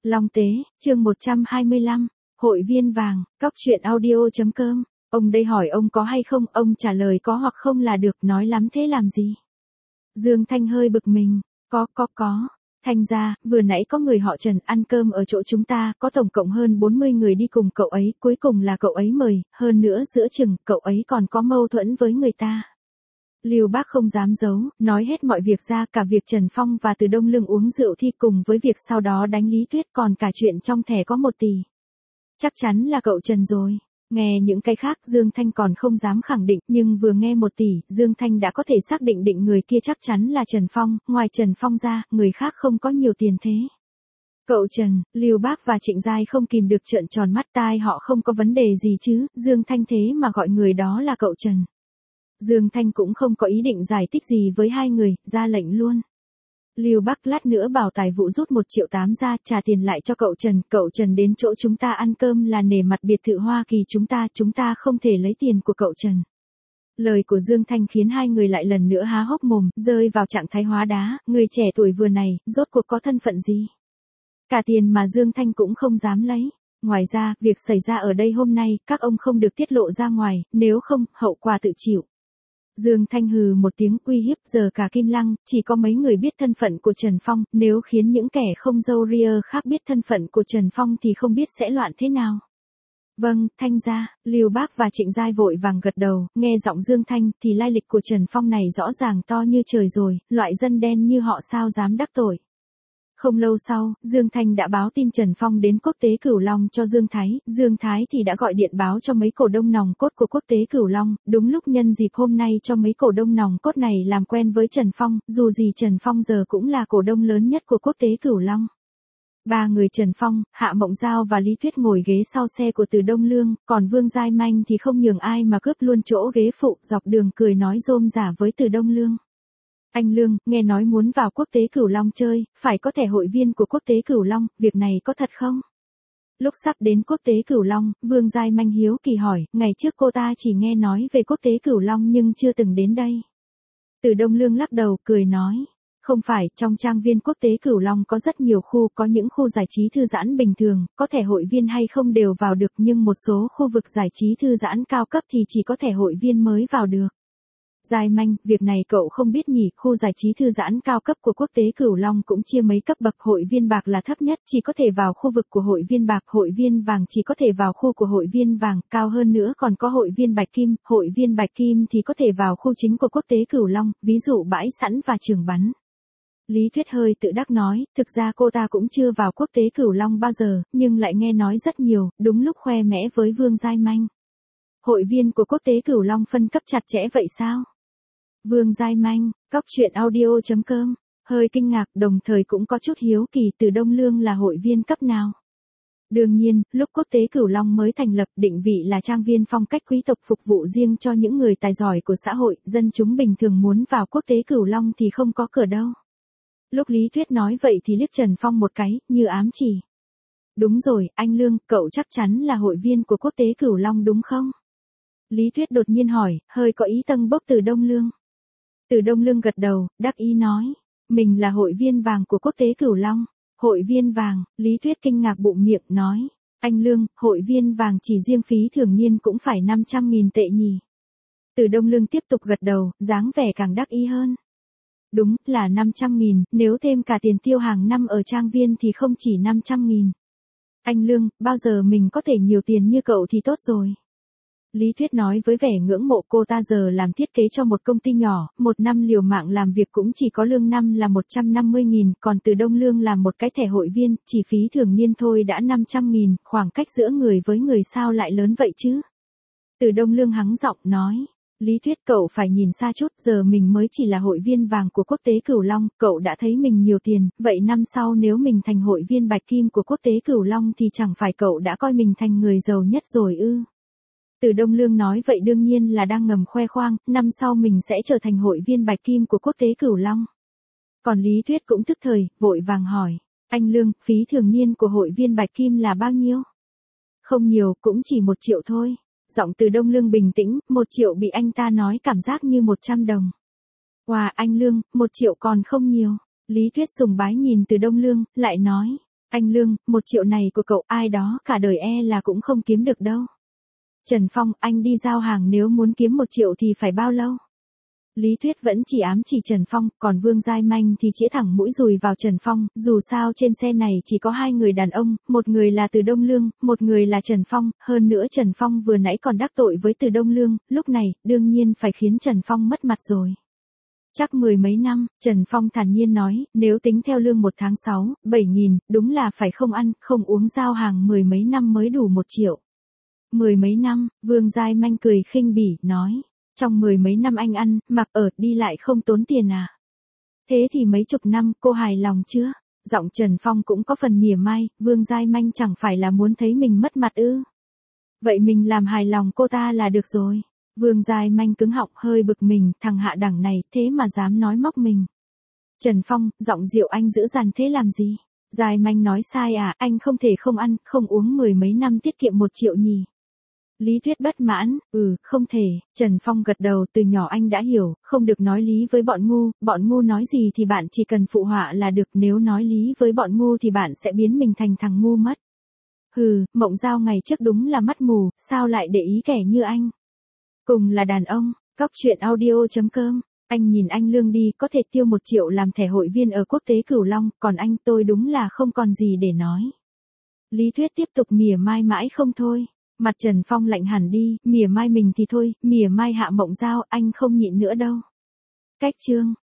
Long Tế, chương 125, hội viên vàng, cóc truyện audio.com. Ông đây hỏi ông có hay không, ông trả lời có hoặc không là được, nói lắm thế làm gì. Dương Thanh hơi bực mình, có. Thanh ra, vừa nãy có người họ Trần ăn cơm ở chỗ chúng ta, có tổng cộng hơn 40 người đi cùng cậu ấy, cuối cùng là cậu ấy mời, hơn nữa giữa chừng, cậu ấy còn có mâu thuẫn với người ta. Lưu Bác không dám giấu, nói hết mọi việc ra, cả việc Trần Phong và Từ Đông Lương uống rượu thi cùng với việc sau đó đánh Lý Tuyết, còn cả chuyện trong thẻ có 1 tỷ. Chắc chắn là cậu Trần rồi. Nghe những cái khác Dương Thanh còn không dám khẳng định, nhưng vừa nghe 1 tỷ, Dương Thanh đã có thể xác định người kia chắc chắn là Trần Phong, ngoài Trần Phong ra, người khác không có nhiều tiền thế. Cậu Trần, Lưu Bác và Trịnh Giai không kìm được trợn tròn mắt, tai họ không có vấn đề gì chứ, Dương Thanh thế mà gọi người đó là cậu Trần. Dương Thanh cũng không có ý định giải thích gì với hai người, ra lệnh luôn. Lưu Bác lát nữa bảo tài vụ rút 1,8 triệu ra, trả tiền lại cho cậu Trần đến chỗ chúng ta ăn cơm là nể mặt biệt thự Hoa Kỳ chúng ta không thể lấy tiền của cậu Trần. Lời của Dương Thanh khiến hai người lại lần nữa há hốc mồm, rơi vào trạng thái hóa đá, người trẻ tuổi vừa này, rốt cuộc có thân phận gì? Cả tiền mà Dương Thanh cũng không dám lấy. Ngoài ra, việc xảy ra ở đây hôm nay, các ông không được tiết lộ ra ngoài, nếu không, hậu quả tự chịu. Dương Thanh hừ một tiếng uy hiếp, giờ cả Kim Lăng, chỉ có mấy người biết thân phận của Trần Phong, nếu khiến những kẻ không râu ria khác biết thân phận của Trần Phong thì không biết sẽ loạn thế nào. Vâng, Thanh gia, Lưu Bác và Trịnh Giai vội vàng gật đầu, nghe giọng Dương Thanh thì lai lịch của Trần Phong này rõ ràng to như trời rồi, loại dân đen như họ sao dám đắc tội. Không lâu sau, Dương Thanh đã báo tin Trần Phong đến Quốc tế Cửu Long cho Dương Thái thì đã gọi điện báo cho mấy cổ đông nòng cốt của Quốc tế Cửu Long, đúng lúc nhân dịp hôm nay cho mấy cổ đông nòng cốt này làm quen với Trần Phong, dù gì Trần Phong giờ cũng là cổ đông lớn nhất của Quốc tế Cửu Long. 3 người Trần Phong, Hạ Mộng Giao và Lý Tuyết ngồi ghế sau xe của Từ Đông Lương, còn Vương Giai Manh thì không nhường ai mà cướp luôn chỗ ghế phụ, dọc đường cười nói rôm rả với Từ Đông Lương. Anh Lương, nghe nói muốn vào Quốc tế Cửu Long chơi, phải có thẻ hội viên của Quốc tế Cửu Long, việc này có thật không? Lúc sắp đến Quốc tế Cửu Long, Vương Giai Manh hiếu kỳ hỏi, ngày trước cô ta chỉ nghe nói về Quốc tế Cửu Long nhưng chưa từng đến đây. Từ Đông Lương lắc đầu, cười nói, không phải, trong trang viên Quốc tế Cửu Long có rất nhiều khu, có những khu giải trí thư giãn bình thường, có thẻ hội viên hay không đều vào được, nhưng một số khu vực giải trí thư giãn cao cấp thì chỉ có thẻ hội viên mới vào được. Giai Manh, việc này cậu không biết nhỉ, khu giải trí thư giãn cao cấp của Quốc tế Cửu Long cũng chia mấy cấp bậc, hội viên bạc là thấp nhất, chỉ có thể vào khu vực của hội viên bạc, hội viên vàng chỉ có thể vào khu của hội viên vàng, cao hơn nữa còn có hội viên bạch kim thì có thể vào khu chính của Quốc tế Cửu Long, ví dụ bãi sẵn và trường bắn. Lý Tuyết hơi tự đắc nói, thực ra cô ta cũng chưa vào Quốc tế Cửu Long bao giờ, nhưng lại nghe nói rất nhiều, đúng lúc khoe mẽ với Vương Giai Manh. Hội viên của Quốc tế Cửu Long phân cấp chặt chẽ vậy sao? Vương Giai Manh, cóc truyện audio.com, hơi kinh ngạc, đồng thời cũng có chút hiếu kỳ, Từ Đông Lương là hội viên cấp nào. Đương nhiên, lúc Quốc tế Cửu Long mới thành lập, định vị là trang viên phong cách quý tộc phục vụ riêng cho những người tài giỏi của xã hội, dân chúng bình thường muốn vào Quốc tế Cửu Long thì không có cửa đâu. Lúc Lý Tuyết nói vậy thì liếc Trần Phong một cái, như ám chỉ. Đúng rồi, anh Lương, cậu chắc chắn là hội viên của Quốc tế Cửu Long đúng không? Lý Tuyết đột nhiên hỏi, hơi có ý tâng bốc Từ Đông Lương. Từ Đông Lương gật đầu, đắc ý nói, mình là hội viên vàng của Quốc tế Cửu Long. Hội viên vàng, Lý Tuyết kinh ngạc bụng miệng, nói, anh Lương, hội viên vàng chỉ riêng phí thường niên cũng phải 500.000 tệ nhỉ. Từ Đông Lương tiếp tục gật đầu, dáng vẻ càng đắc ý hơn. Đúng, là 500.000, nếu thêm cả tiền tiêu hàng năm ở trang viên thì không chỉ 500.000. Anh Lương, bao giờ mình có thể nhiều tiền như cậu thì tốt rồi. Lý Tuyết nói với vẻ ngưỡng mộ, cô ta giờ làm thiết kế cho một công ty nhỏ, 1 năm liều mạng làm việc cũng chỉ có lương năm là 150.000, còn Từ Đông Lương làm một cái thẻ hội viên, chỉ phí thường niên thôi đã 500.000, khoảng cách giữa người với người sao lại lớn vậy chứ? Từ Đông Lương hắng giọng nói, Lý Tuyết cậu phải nhìn xa chút, giờ mình mới chỉ là hội viên vàng của Quốc tế Cửu Long, cậu đã thấy mình nhiều tiền, vậy năm sau nếu mình thành hội viên bạch kim của Quốc tế Cửu Long thì chẳng phải cậu đã coi mình thành người giàu nhất rồi ư? Từ Đông Lương nói vậy đương nhiên là đang ngầm khoe khoang, năm sau mình sẽ trở thành hội viên bạch kim của Quốc tế Cửu Long. Còn Lý Tuyết cũng tức thời, vội vàng hỏi, anh Lương, phí thường niên của hội viên bạch kim là bao nhiêu? Không nhiều, cũng chỉ 1 triệu thôi. Giọng Từ Đông Lương bình tĩnh, 1 triệu bị anh ta nói cảm giác như 100 đồng. Wow, anh Lương, 1 triệu còn không nhiều. Lý Tuyết sùng bái nhìn Từ Đông Lương, lại nói, Anh Lương, 1 triệu này của cậu ai đó cả đời là cũng không kiếm được đâu. Trần Phong, anh đi giao hàng nếu muốn kiếm 1 triệu thì phải bao lâu? Lý Thuyết vẫn chỉ ám chỉ Trần Phong, còn Vương Giai Manh thì chĩa thẳng mũi dùi vào Trần Phong, dù sao trên xe này chỉ có 2 người đàn ông, một người là Từ Đông Lương, một người là Trần Phong, hơn nữa Trần Phong vừa nãy còn đắc tội với Từ Đông Lương, lúc này, đương nhiên phải khiến Trần Phong mất mặt rồi. Chắc 10 mấy năm, Trần Phong thản nhiên nói, nếu tính theo lương 1 tháng 6, 7.000, đúng là phải không ăn, không uống giao hàng 10 mấy năm mới đủ 1 triệu. 10 mấy năm, Vương Giai Manh cười khinh bỉ, nói. Trong 10 mấy năm anh ăn, mặc ở, đi lại không tốn tiền à? Thế thì mấy chục năm, cô hài lòng chưa? Giọng Trần Phong cũng có phần mỉa mai, Vương Giai Manh chẳng phải là muốn thấy mình mất mặt ư? Vậy mình làm hài lòng cô ta là được rồi. Vương Giai Manh cứng họng hơi bực mình, thằng hạ đẳng này, thế mà dám nói móc mình. Trần Phong, giọng Diệu Anh dữ dằn thế làm gì? Giai Manh nói sai à, anh không thể không ăn, không uống 10 mấy năm tiết kiệm 1 triệu nhỉ? Lý Thuyết bất mãn, không thể, Trần Phong gật đầu, từ nhỏ anh đã hiểu, không được nói lý với bọn ngu nói gì thì bạn chỉ cần phụ họa là được, nếu nói lý với bọn ngu thì bạn sẽ biến mình thành thằng ngu mất. Mộng Giao ngày trước đúng là mắt mù, sao lại để ý kẻ như anh? Cùng là đàn ông, cóc.audio.com, anh nhìn anh Lương đi, có thể tiêu 1 triệu làm thẻ hội viên ở Quốc tế Cửu Long, còn anh tôi đúng là không còn gì để nói. Lý Thuyết tiếp tục mỉa mai mãi không thôi. Mặt Trần Phong lạnh hẳn đi, mỉa mai mình thì thôi, mỉa mai Hạ Mộng Giao, anh không nhịn nữa đâu. Cách chương